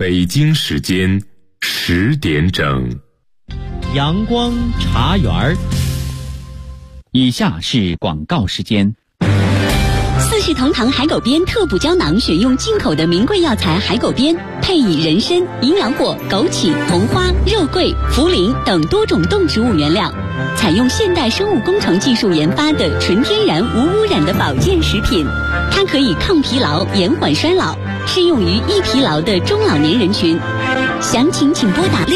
北京时间10点整， 阳光茶园。以下是广告时间。 四世同堂海狗鞭特补胶囊选用进口的名贵药材海狗鞭，配以人参、营养果、枸杞、红花、肉桂、茯苓等多种动植物原料，采用现代生物工程技术研发的纯天然无污染的保健食品。它可以抗疲劳、延缓衰老，适用于易疲劳的中老年人群。详情请拨打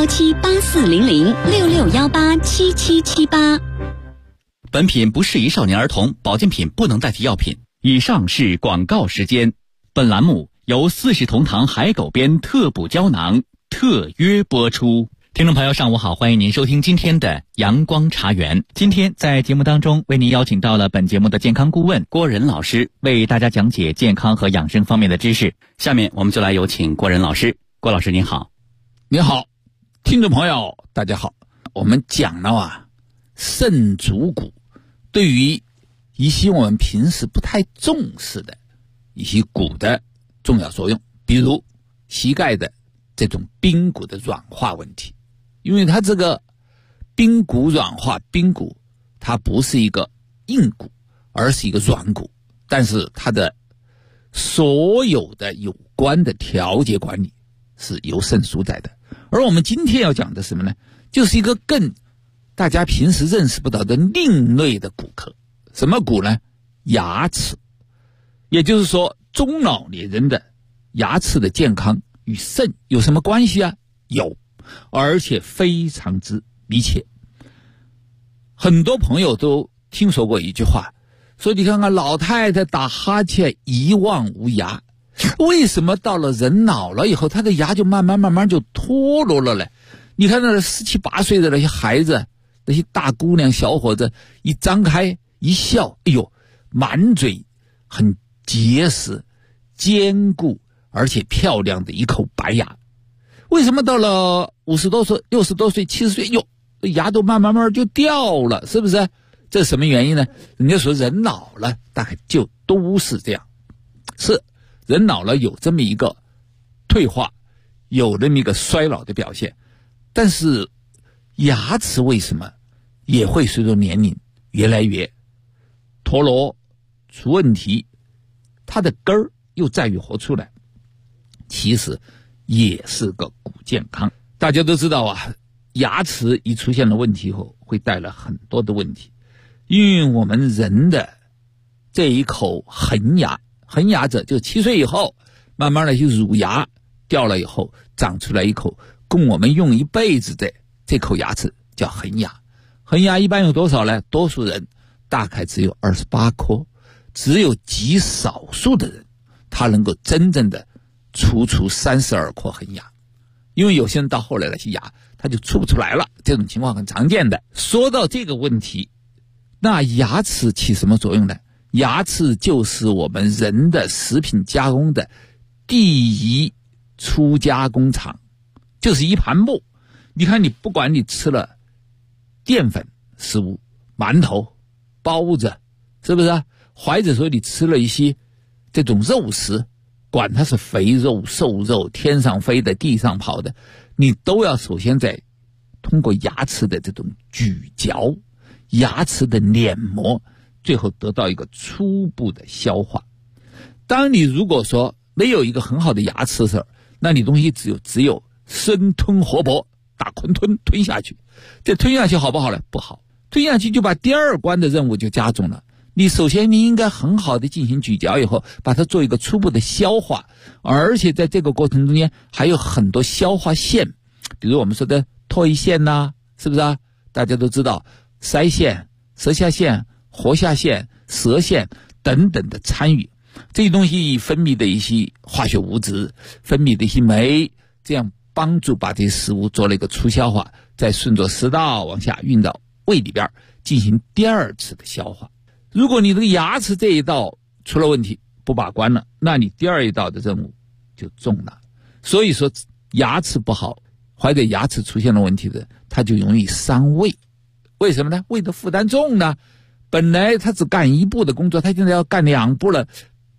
6617840066187778。 本品不适宜少年儿童，保健品不能代替药品。以上是广告时间。本栏目由四世同堂海狗鞭特补胶囊特约播出。听众朋友上午好，欢迎您收听今天的阳光茶园。今天在节目当中为您邀请到了本节目的健康顾问郭仁老师，为大家讲解健康和养生方面的知识。下面我们就来有请郭仁老师。郭老师您好。 你好，听众朋友大家好。我们讲了肾主骨对于一些我们平时不太重视的一些骨的重要作用，比如膝盖的这种髌骨的软化问题。因为它这个髌骨软化，髌骨它不是一个硬骨，而是一个软骨，但是它的所有的有关的调节管理是由肾主宰的。而我们今天要讲的是什么呢？就是一个更大家平时认识不到的另类的骨科。什么骨呢？牙齿。也就是说，中老年人的牙齿的健康与肾有什么关系啊？有，而且非常之密切。很多朋友都听说过一句话，说你看看老太太打哈欠一望无牙，为什么到了人老了以后，他的牙就慢慢就脱落了呢？你看那17、18岁的那些孩子，那些大姑娘小伙子，一张开一笑，哎呦，满嘴很结实坚固而且漂亮的一口白牙。为什么到了50多岁、60多岁、70岁，哟，牙都慢慢就掉了，是不是？这是什么原因呢？人家说人老了大概就都是这样。是，人老了有这么一个退化，有这么一个衰老的表现。但是牙齿为什么也会随着年龄越来越脱落出问题？它的根儿又在于何处呢？其实也是个骨健康。大家都知道牙齿一出现了问题后，会带来很多的问题。因为我们人的这一口恒牙，恒牙者就7岁以后，慢慢的乳牙掉了以后，长出来一口供我们用一辈子的这口牙齿叫恒牙。恒牙一般有多少呢？多数人大概只有28颗，只有极少数的人他能够真正的出32颗恒牙。因为有些人到后来那些牙他就出不出来了，这种情况很常见的。说到这个问题，那牙齿起什么作用呢？牙齿就是我们人的食品加工的第一初加工厂，就是一盘布。你看，你不管你吃了淀粉食物，馒头、包子，是不是？或者说你吃了一些这种肉食，管它是肥肉、瘦肉，天上飞的地上跑的，你都要首先在通过牙齿的这种咀嚼，牙齿的碾磨，最后得到一个初步的消化。当你如果说没有一个很好的牙齿的时候，那你东西只有生吞活剥，打昆吞下去。这吞下去好不好呢？不好。吞下去就把第二关的任务就加重了。你首先你应该很好的进行咀嚼以后，把它做一个初步的消化，而且在这个过程中间还有很多消化腺，比如我们说的唾液腺是不是啊？大家都知道腮腺、舌下腺、活下腺、舌腺等等的参与，这些东西分泌的一些化学物质，分泌的一些酶，这样帮助把这些食物做了一个初消化，再顺着食道往下运到胃里边进行第二次的消化。如果你这个牙齿这一道出了问题，不把关了，那你第二一道的任务就重了。所以说牙齿不好，或者牙齿出现了问题的，它就容易伤胃。为什么呢？胃的负担重呢，本来它只干一步的工作，它现在要干2步了，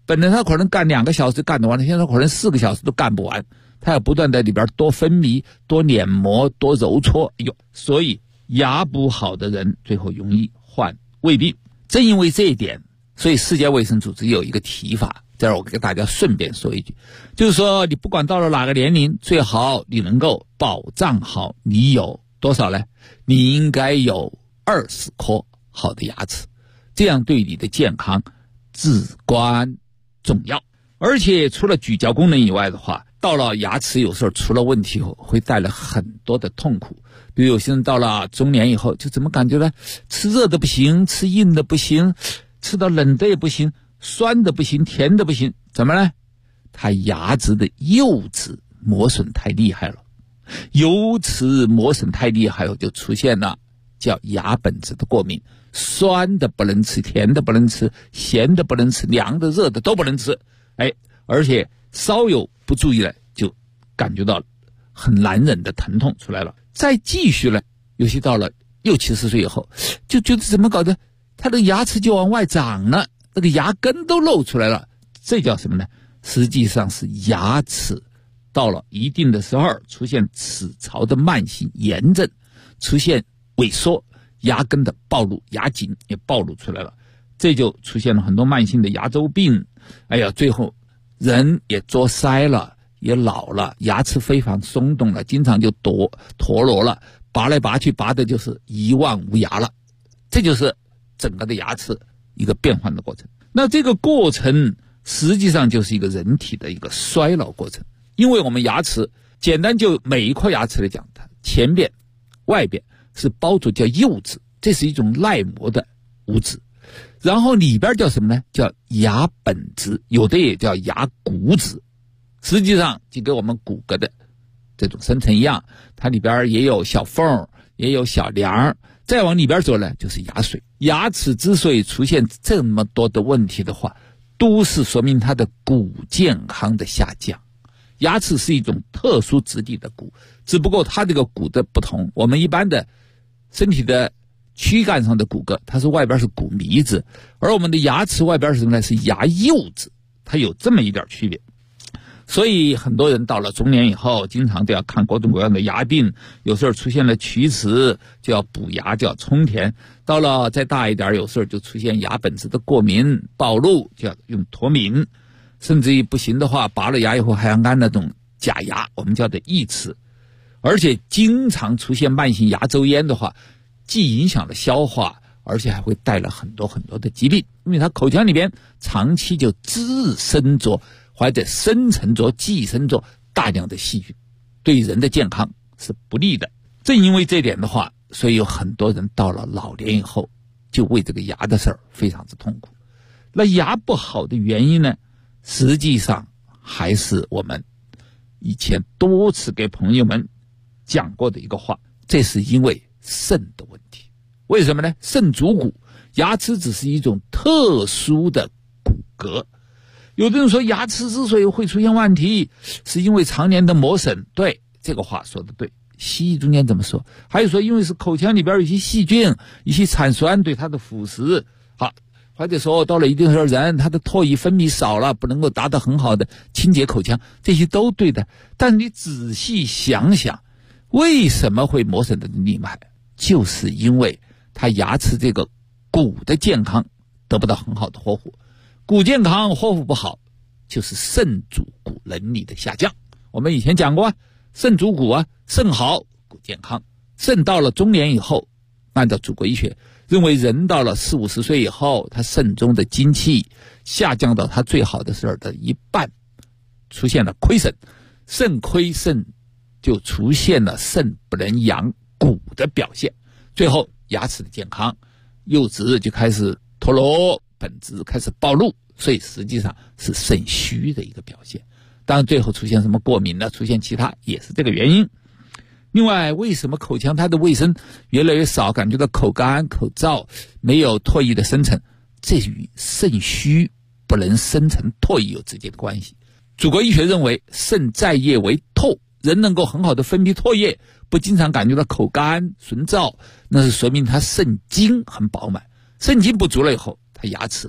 本来他可能干2个小时干得完了，现在可能4个小时都干不完，他要不断在里边多分泌、多碾磨、多揉搓，所以牙不好的人最后容易患胃病。正因为这一点，所以世界卫生组织有一个提法，这儿我给大家顺便说一句，就是说你不管到了哪个年龄，最好你能够保障好你有多少呢？你应该有20颗好的牙齿，这样对你的健康至关重要。而且除了咀嚼功能以外的话，到了牙齿有时候出了问题后会带来很多的痛苦。比如有些人到了中年以后，就怎么感觉呢？吃热的不行，吃硬的不行，吃到冷的也不行，酸的不行，甜的不行，怎么呢？他牙质的釉质磨损太厉害了，油脂磨损太厉害后就出现了叫牙本质的过敏，酸的不能吃，甜的不能吃，咸的不能吃，凉的热的都不能吃，而且稍有不注意了就感觉到很难忍的疼痛出来了。再继续了，尤其到了60岁以后，就觉得怎么搞的，他的牙齿就往外长了，那个牙根都露出来了，这叫什么呢？实际上是牙齿到了一定的时候出现齿槽的慢性炎症，出现萎缩，牙根的暴露，牙颈也暴露出来了，这就出现了很多慢性的牙周病。最后人也作腮了，也老了，牙齿非常松动了，经常就陀螺了，拔来拔去拔的就是一望无牙了，这就是整个的牙齿一个变换的过程。那这个过程实际上就是一个人体的一个衰老过程。因为我们牙齿简单就每一颗牙齿来讲，它前边外边是包着叫釉质，这是一种耐磨的物质，然后里边叫什么呢？叫牙本质，有的也叫牙骨质，实际上就跟我们骨骼的这种生成一样，它里边也有小缝，也有小梁，再往里边走呢就是牙髓。牙齿之所以出现这么多的问题的话，都是说明它的骨健康的下降。牙齿是一种特殊质地的骨，只不过它这个骨的不同，我们一般的身体的躯干上的骨骼，它是外边是骨糜子，而我们的牙齿外边是什么呢？是牙釉质，它有这么一点区别。所以很多人到了中年以后，经常都要看各种各样的牙病，有时候出现了龋齿就要补牙，就要充填，到了再大一点，有时候就出现牙本质的过敏暴露，就要用脱敏，甚至于不行的话，拔了牙以后还要安那种假牙，我们叫的义齿。而且经常出现慢性牙周炎的话，既影响了消化，而且还会带来很多很多的疾病，因为它口腔里边长期就滋生着或者生成着寄生着大量的细菌，对人的健康是不利的。正因为这点的话，所以有很多人到了老年以后就为这个牙的事儿非常之痛苦。那牙不好的原因呢，实际上还是我们以前多次给朋友们讲过的一个话，这是因为肾的问题。为什么呢？肾主骨，牙齿只是一种特殊的骨骼。有的人说牙齿之所以会出现问题，是因为常年的磨损。对，这个话说的对。西医中间怎么说？还有说因为是口腔里边有一些细菌、一些产酸对它的腐蚀。好，或者说到了一定时候人他的唾液分泌少了，不能够达到很好的清洁口腔，这些都对的。但你仔细想想，为什么会磨损的厉害？就是因为他牙齿这个骨的健康得不到很好的呵护。骨健康呵护不好，就是肾主骨能力的下降。我们以前讲过，肾主骨肾好骨健康。肾到了中年以后，按照祖国医学认为，人到了40、50岁以后，他肾中的精气下降到他最好的时候的一半，出现了亏损，肾亏肾就出现了肾不能养骨的表现，最后牙齿的健康釉质就开始脱落，本质开始暴露，所以实际上是肾虚的一个表现。当然最后出现什么过敏呢，出现其他也是这个原因。另外，为什么口腔它的卫生越来越少，感觉到口干口燥，没有唾液的生成，这与肾虚不能生成唾液有直接的关系。祖国医学认为，肾在液为唾，人能够很好的分泌唾液，不经常感觉到口干唇燥，那是说明他肾精很饱满。肾精不足了以后，他牙齿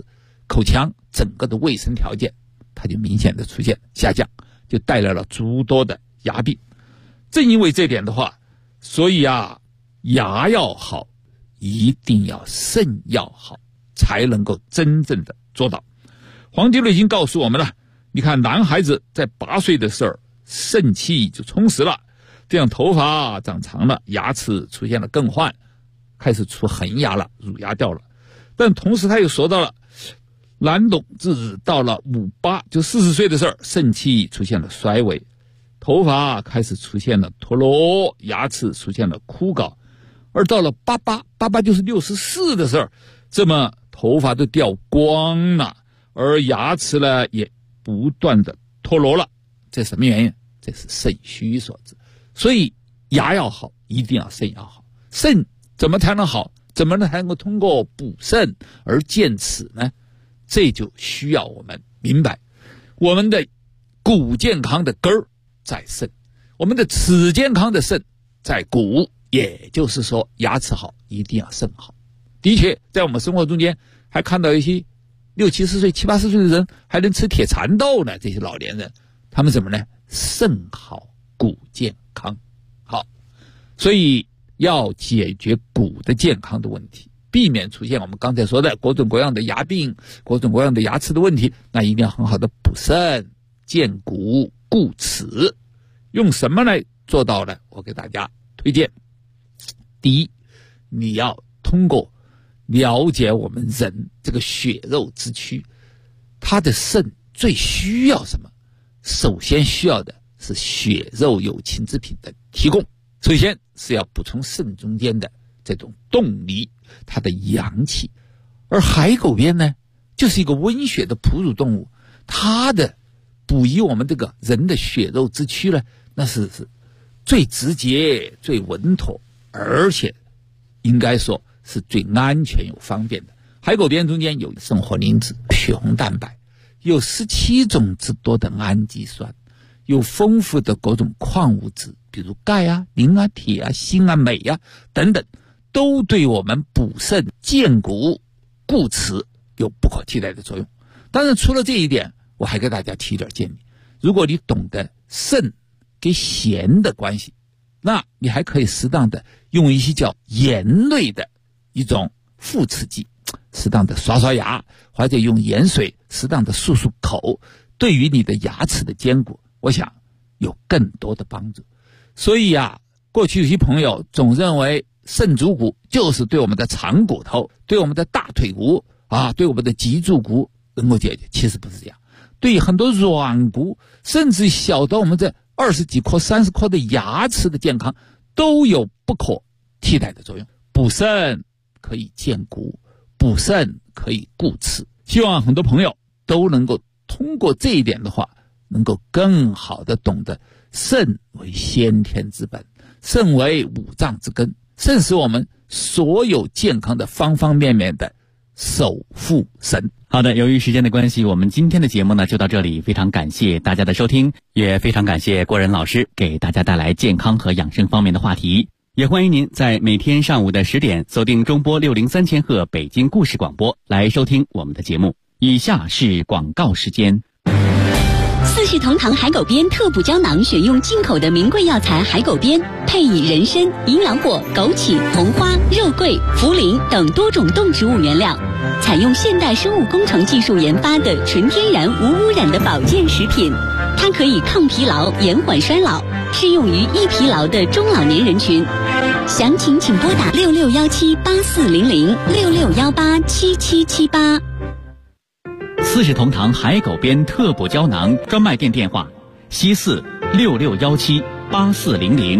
口腔整个的卫生条件它就明显的出现下降，就带来了诸多的牙病。正因为这点的话，所以牙要好，一定要肾要好，才能够真正的做到。黄帝内经告诉我们了，你看男孩子在8岁的时候，肾气就充实了，这样头发长长了，牙齿出现了更换，开始出恒牙了，乳牙掉了。但同时他又说到了，男董子到了58就40岁的时候，肾气出现了衰微，头发开始出现了脱落，牙齿出现了枯槁。而到了88就是64的时候，这么头发都掉光了，而牙齿呢也不断的脱落了。这什么原因？这是肾虚所致。所以牙要好，一定要肾要好。肾怎么才能好？怎么才能够通过补肾而健齿呢？这就需要我们明白，我们的骨健康的根儿在肾，我们的齿健康的肾在骨。也就是说，牙齿好一定要肾好。的确在我们生活中间还看到一些60、70岁、70、80岁的人还能吃铁蚕豆呢，这些老年人他们怎么呢？肾好骨健康好。所以要解决骨的健康的问题，避免出现我们刚才说的各种各样的牙病、各种各样的牙齿的问题，那一定要很好的补肾健骨固齿。用什么来做到呢？我给大家推荐，第一，你要通过了解我们人这个血肉之躯，它的肾最需要什么？首先需要的是血肉有情之品的提供。首先是要补充肾中间的这种动力，它的阳气。而海狗鞭呢，就是一个温血的哺乳动物，它的补益我们这个人的血肉之躯呢，那是最直接、最稳妥，而且应该说是最安全又方便的。海狗鞭中间有生活磷脂、血红蛋白，有17种之多的氨基酸，有丰富的各种矿物质，比如钙啊、磷啊、铁啊、锌啊、镁啊等等，都对我们补肾健骨固齿有不可替代的作用。当然除了这一点，我还给大家提点建议，如果你懂得肾跟咸的关系，那你还可以适当的用一些叫盐类的一种副刺激，适当的刷刷牙，或者用盐水适当的漱漱口，对于你的牙齿的坚固，我想有更多的帮助。所以过去有些朋友总认为肾主骨就是对我们的长骨头、对我们的大腿骨对我们的脊柱骨能够解决，其实不是这样。对于很多软骨，甚至小到我们这20几颗、30颗的牙齿的健康，都有不可替代的作用。补肾可以健骨，补肾可以固齿。希望很多朋友都能够通过这一点的话，能够更好的懂得肾为先天之本，肾为五脏之根，肾是我们所有健康的方方面面的守护神。 好的，由于时间的关系，我们今天的节目呢就到这里，非常感谢大家的收听，也非常感谢郭仁老师给大家带来健康和养生方面的话题。也欢迎您在每天上午的10点锁定中波603千赫北京故事广播来收听我们的节目。以下是广告时间。 四世同堂海狗鞭特补胶囊选用进口的名贵药材海狗鞭，配以人参、营养果、枸杞、红花、肉桂、茯苓等多种动植物原料，采用现代生物工程技术研发的纯天然无污染的保健食品。它可以抗疲劳、延缓衰老，适用于易疲劳的中老年人群。详情请拨打6617840066187778。 四世同堂海狗鞭特补胶囊专卖店电话：西4 66178400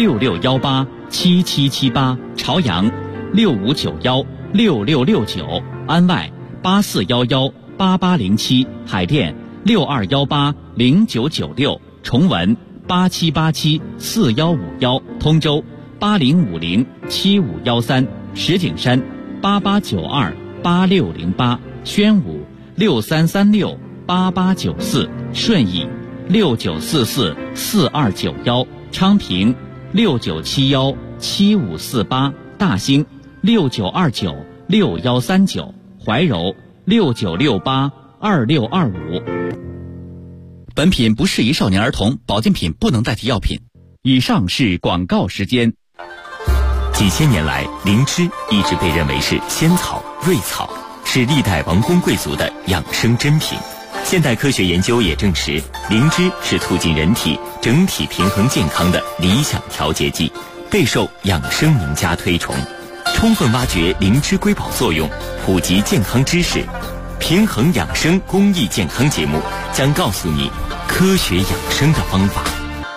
66187778，朝阳6591 6669，安外8411 8807，海淀6218 0996，重文8787 4151，通州8050 7513，石景山8892 8608，宣武6336 8894，顺义6944 4291，昌平6971 7548，大兴6929 6139，怀柔 69682625。本品不适宜少年儿童，保健品不能代替药品。以上是广告时间。 几千年来，灵芝一直被认为是仙草、瑞草，是历代王公贵族的养生珍品。现代科学研究也证实，灵芝是促进人体整体平衡健康的理想调节剂，备受养生名家推崇。充分挖掘灵芝瑰宝作用，普及健康知识，平衡养生公益健康节目将告诉你科学养生的方法。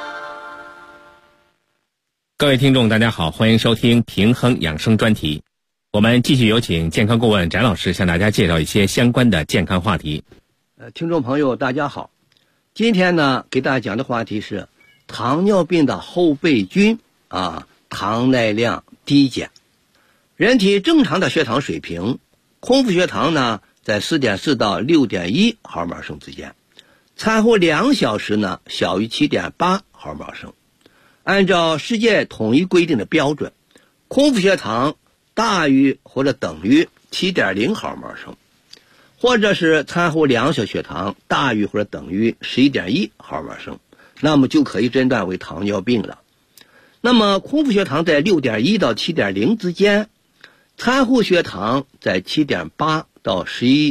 各位听众大家好，欢迎收听平衡养生专题。我们继续有请健康顾问翟老师向大家介绍一些相关的健康话题。 听众朋友大家好，今天呢给大家讲的话题是糖尿病的后备军糖耐量低减。人体正常的血糖水平，空腹血糖呢在 4.4 到 6.1 毫摩尔升之间，餐后2小时呢小于 7.8 毫摩尔升。按照世界统一规定的标准，空腹血糖大于或者等于 7.0 毫摩尔升，或者是餐后2小时血糖大于或者等于 11.1 毫摩尔升，那么就可以诊断为糖尿病了。那么空腹血糖在 6.1 到 7.0 之间，餐后血糖在 7.8 到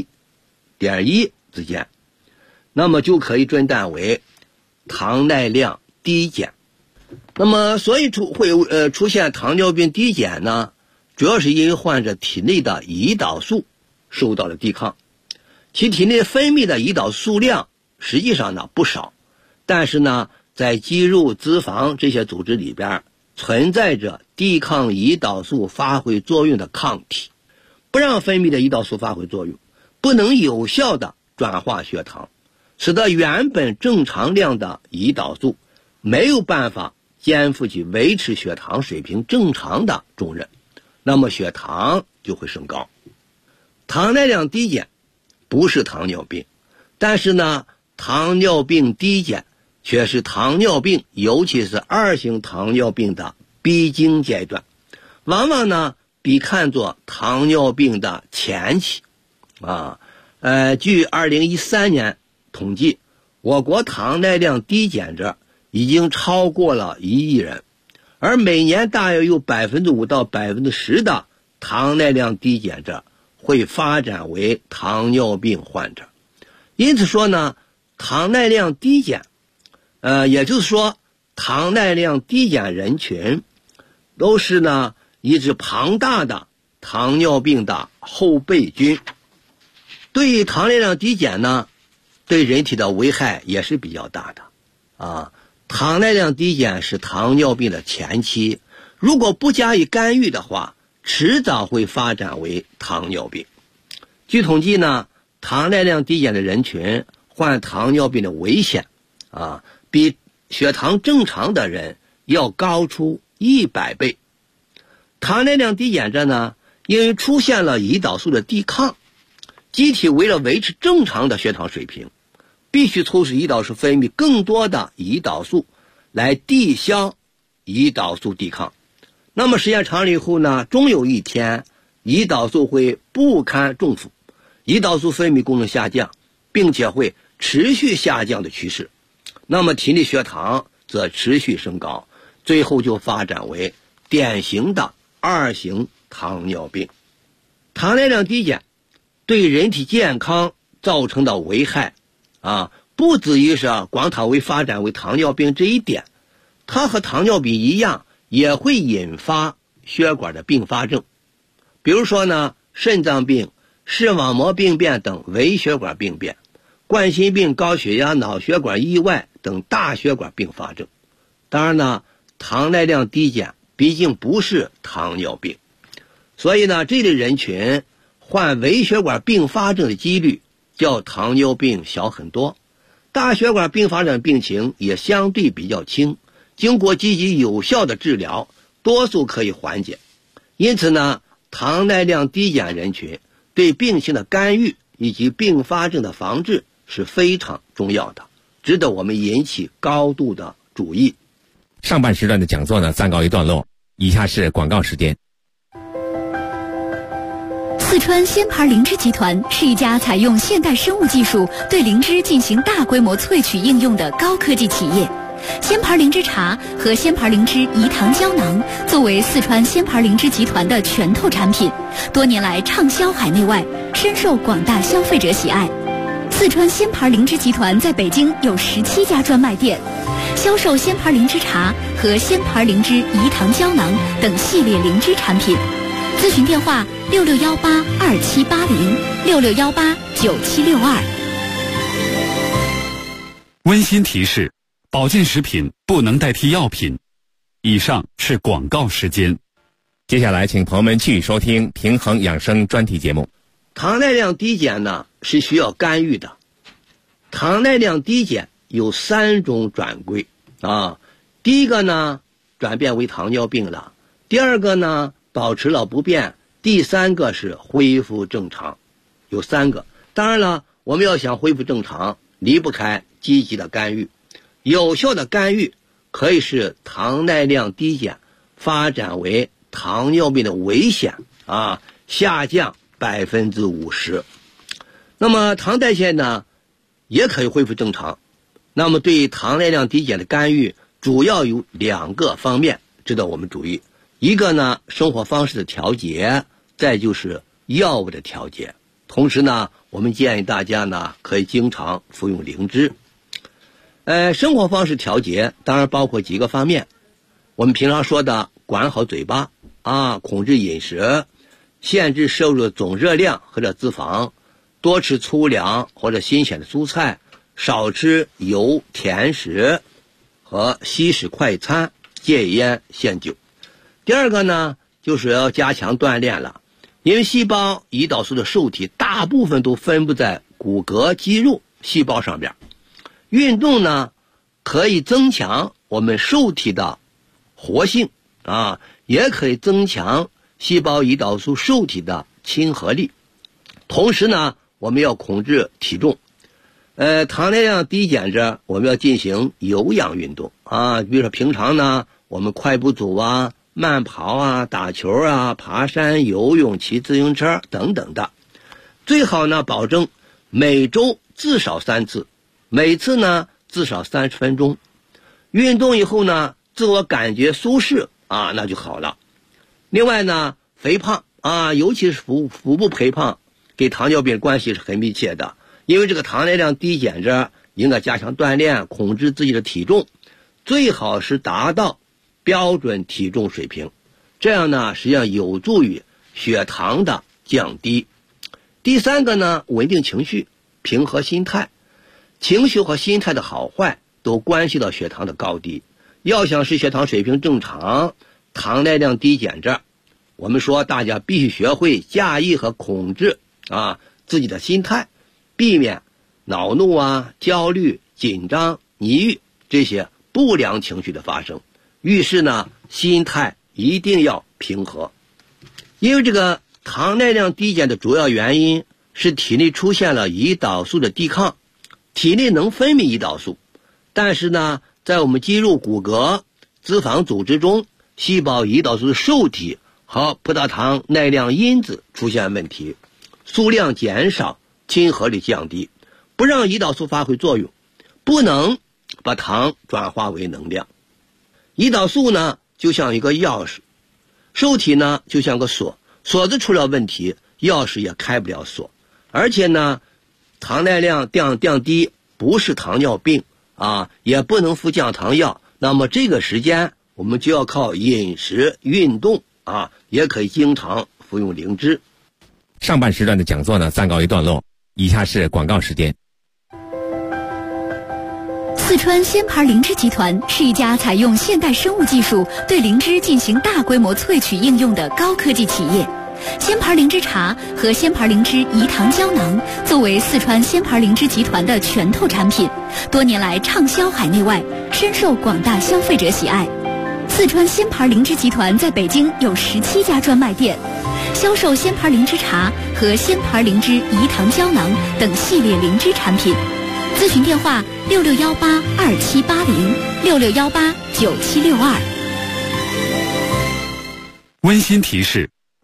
11.1 之间，那么就可以诊断为糖耐量低减。那么所以会出现糖尿病低减呢，主要是因为患者体内的胰岛素受到了抵抗，其体内分泌的胰岛素量实际上呢不少，但是呢在肌肉、脂肪这些组织里边存在着抵抗胰岛素发挥作用的抗体，不让分泌的胰岛素发挥作用，不能有效的转化血糖，使得原本正常量的胰岛素没有办法肩负起维持血糖水平正常的重任，那么血糖就会升高。糖耐量低减不是糖尿病，但是呢糖尿病低减却是糖尿病，尤其是2型糖尿病的必经阶段，往往呢被看作糖尿病的前期据2013年统计，我国糖耐量低减者已经超过了1亿人，而每年大约有 5% 到 10% 的糖耐量低减者会发展为糖尿病患者。因此说呢，糖耐量低减也就是说糖耐量低减人群都是呢一支庞大的糖尿病的后备军。对于糖耐量低减呢，对人体的危害也是比较大的糖耐量低减是糖尿病的前期，如果不加以干预的话，迟早会发展为糖尿病。据统计呢，糖耐量低减的人群患糖尿病的危险比血糖正常的人要高出100倍。糖耐量低减者呢，因为出现了胰岛素的抵抗，机体为了维持正常的血糖水平，必须促使胰岛素分泌更多的胰岛素来抵消胰岛素抵抗。那么时间长了以后呢，终有一天胰岛素会不堪重负，胰岛素分泌功能下降，并且会持续下降的趋势，那么体内血糖则持续升高，最后就发展为典型的2型糖尿病。糖耐量低减对人体健康造成的危害不止于是光它会发展为糖尿病这一点，它和糖尿病一样也会引发血管的并发症，比如说呢肾脏病、视网膜病变等微血管病变，冠心病、高血压、脑血管意外等大血管并发症。当然呢，糖耐量低减毕竟不是糖尿病，所以呢这类人群患微血管并发症的几率较糖尿病小很多，大血管并发症病情也相对比较轻，经过积极有效的治疗，多数可以缓解。因此呢，糖耐量低减人群对病情的干预以及并发症的防治是非常重要的，值得我们引起高度的注意。 上半时段的讲座呢暂告一段落，以下是广告时间。 四川鲜牌灵芝集团是一家采用现代生物技术对灵芝进行大规模萃取应用的高科技企业。鲜牌灵芝茶和鲜牌灵芝饴糖胶囊作为四川鲜牌灵芝集团的拳头产品，多年来畅销海内外，深受广大消费者喜爱。四川鲜牌灵芝集团在北京有17家专卖店，销售鲜牌灵芝茶和鲜牌灵芝饴糖胶囊等系列灵芝产品。咨询电话66182780，66189762。 温馨提示：保健食品不能代替药品。以上是广告时间。 接下来请朋友们继续收听平衡养生专题节目。 糖耐量低减呢是需要干预的。糖耐量低减有3种转归啊，第一个呢转变为糖尿病了，第二个呢保持了不变，第3个是恢复正常，有3个。当然了，我们要想恢复正常，离不开积极的干预。有效的干预可以使糖耐量低减发展为糖尿病的危险下降50%。那么糖代谢呢也可以恢复正常。那么对糖耐量低减的干预主要有2个方面值得我们注意。一个呢生活方式的调节，再就是药物的调节。同时呢我们建议大家呢可以经常服用灵芝。生活方式调节当然包括几个方面，我们平常说的管好嘴巴控制饮食，限制摄入的总热量或者脂肪，多吃粗粮或者新鲜的蔬菜，少吃油甜食和西式快餐，戒烟限酒。第二个呢就是要加强锻炼了，因为细胞胰岛素的受体大部分都分布在骨骼肌肉细胞上边。运动呢可以增强我们受体的活性也可以增强细胞胰岛素受体的亲和力。同时呢我们要控制体重。糖耐量低减着我们要进行有氧运动比如说平常呢我们快步走慢跑打球爬山游泳骑自行车等等的。最好呢保证每周至少3次，每次呢至少30分钟。运动以后呢自我感觉舒适那就好了。另外呢肥胖尤其是腹部肥胖跟糖尿病关系是很密切的。因为这个糖耐量低减着应该加强锻炼，控制自己的体重，最好是达到标准体重水平，这样呢实际上有助于血糖的降低。第3个呢稳定情绪，平和心态。情绪和心态的好坏都关系到血糖的高低。要想使血糖水平正常，糖耐量低减着，我们说大家必须学会驾驭和控制自己的心态，避免恼怒焦虑紧张抑郁这些不良情绪的发生。遇事呢心态一定要平和。因为这个糖耐量低减的主要原因是体内出现了胰岛素的抵抗。体内能分泌胰岛素，但是呢在我们肌肉骨骼脂肪组织中，细胞胰岛素的受体和葡萄糖耐量因子出现问题，数量减少，亲和力降低，不让胰岛素发挥作用，不能把糖转化为能量。胰岛素呢就像一个钥匙，受体呢就像个锁，锁子出了问题，钥匙也开不了锁。而且呢糖耐量降低不是糖尿病也不能服降糖药。那么这个时间我们就要靠饮食运动也可以经常服用灵芝。 上半时段的讲座呢暂告一段落，以下是广告时间。 四川鲜牌灵芝集团是一家采用现代生物技术对灵芝进行大规模萃取应用的高科技企业。鲜牌灵芝茶和鲜牌灵芝饴糖胶囊作为四川鲜牌灵芝集团的拳头产品，多年来畅销海内外，深受广大消费者喜爱。四川鲜牌灵芝集团在北京有17家专卖店，销售鲜牌灵芝茶和鲜牌灵芝饴糖胶囊等系列灵芝产品。咨询电话66182780，66189762。 温馨提示：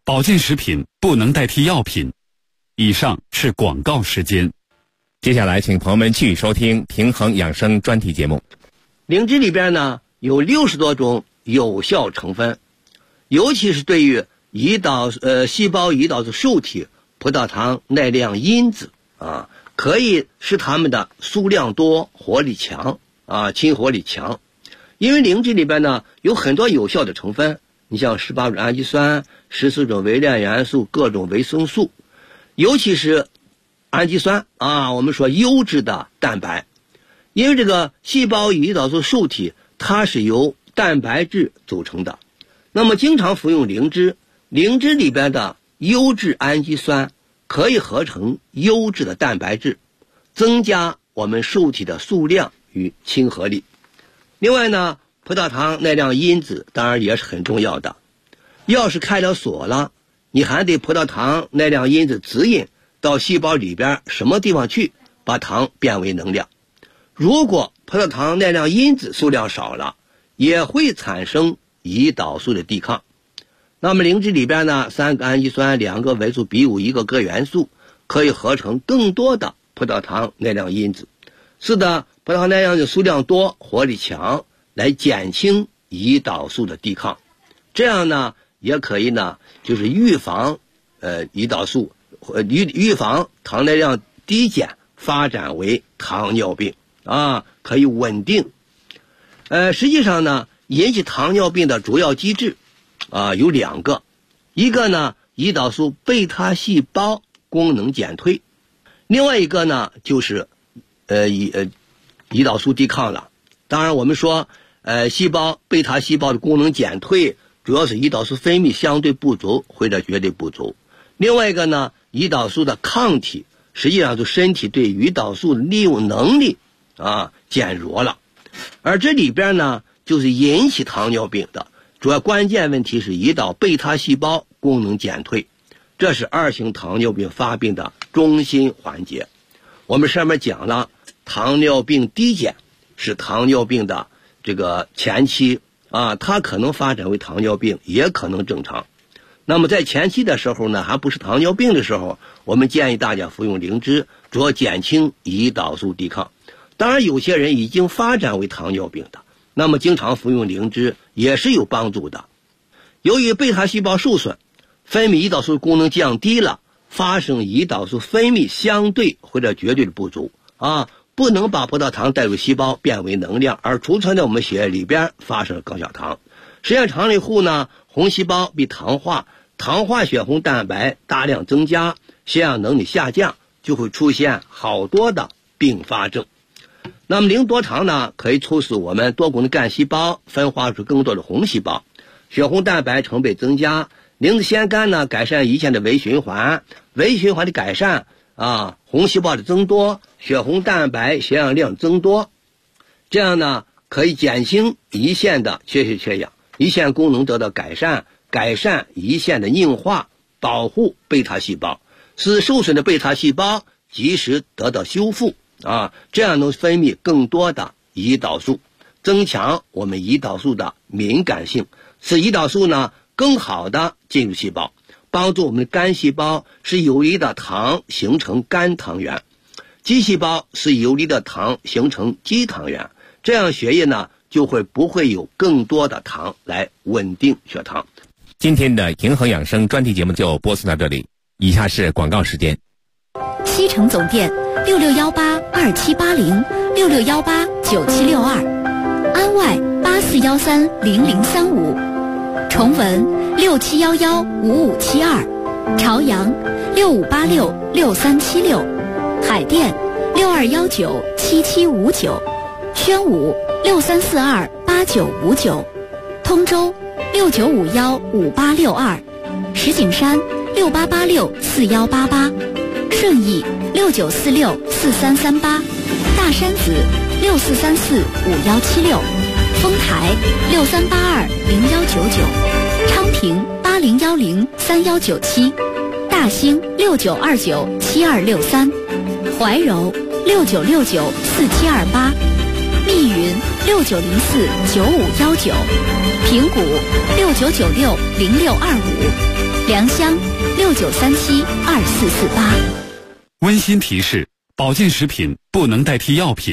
保健食品不能代替药品。以上是广告时间。 接下来请朋友们继续收听平衡养生专题节目。 灵芝里边呢有60多种有效成分，尤其是对于细胞胰岛素受体葡萄糖耐量因子啊，可以使它们的数量多、活力强啊，亲活力强。因为灵芝里边呢有很多有效的成分，你像18种氨基酸、14种微量元素、各种维生素，尤其是氨基酸啊，我们说优质的蛋白。因为这个细胞胰岛素受体它是由蛋白质组成的，那么经常服用灵芝里边的优质氨基酸可以合成优质的蛋白质，增加我们受体的数量与亲和力。另外呢，葡萄糖耐量因子当然也是很重要的。要是开了锁了，你还得葡萄糖耐量因子指引到细胞里边什么地方去，把糖变为能量。如果葡萄糖耐量因子数量少了，也会产生胰岛素的抵抗。那么灵芝里边呢，3个氨基酸、2个维素 B5、1个铬元素，可以合成更多的葡萄糖耐量因子。是的，葡萄糖耐量因子数量多、活力强，来减轻胰岛素的抵抗。这样呢，也可以呢，就是预防胰岛素预防糖耐量低减发展为糖尿病啊，可以稳定。实际上呢，引起糖尿病的主要机制啊有2个，一个呢胰岛素贝塔细胞功能减退，另外一个呢就是胰岛素抵抗了。当然我们说贝塔细胞的功能减退，主要是胰岛素分泌相对不足或者绝对不足。另外一个呢，胰岛素的抗体实际上就身体对胰岛素的利用能力啊减弱了。而这里边呢，就是引起糖尿病的主要关键问题是胰岛贝塔细胞功能减退，这是2型糖尿病发病的中心环节。我们上面讲了，糖尿病低减是糖尿病的这个前期啊，它可能发展为糖尿病，也可能正常。那么在前期的时候呢，还不是糖尿病的时候，我们建议大家服用灵芝，主要减轻胰岛素抵抗。当然有些人已经发展为糖尿病的，那么经常服用灵芝也是有帮助的。由于贝塔细胞受损，分泌胰岛素功能降低了，发生胰岛素分泌相对或者绝对的不足啊，不能把葡萄糖带入细胞变为能量，而储存在我们血液里边，发生高血糖。时间长了以后呢，红细胞被糖化血红蛋白大量增加，血氧能力下降，就会出现好多的并发症。那么灵多糖呢，可以促使我们多功能干细胞分化出更多的红细胞，血红蛋白成倍增加。灵芝酰苷呢，改善胰腺的微循环的改善啊，红细胞的增多，血红蛋白血氧量增多，这样呢可以减轻胰腺的缺血缺氧，胰腺功能得到改善胰腺的硬化，保护贝塔细胞，使受损的贝塔细胞及时得到修复啊，这样能分泌更多的胰岛素，增强我们胰岛素的敏感性，使胰岛素呢更好的进入细胞，帮助我们的肝细胞使游离的糖形成肝糖原，肌细胞使游离的糖形成肌糖原，这样血液呢就不会有更多的糖来稳定血糖。 今天的平衡养生专题节目就播送到这里，以下是广告时间。 西城总店6618278066189762，安外84130035，崇文67115572，朝阳65866376，海淀62197759，宣武63428959，通州69515862，石景山68864188，顺义69464338，大山子64345176，丰台63820199，昌平80103197，大兴69297263，怀柔69694728， 密云69049519，平谷69960625，良乡69372448。 温馨提示：保健食品不能代替药品。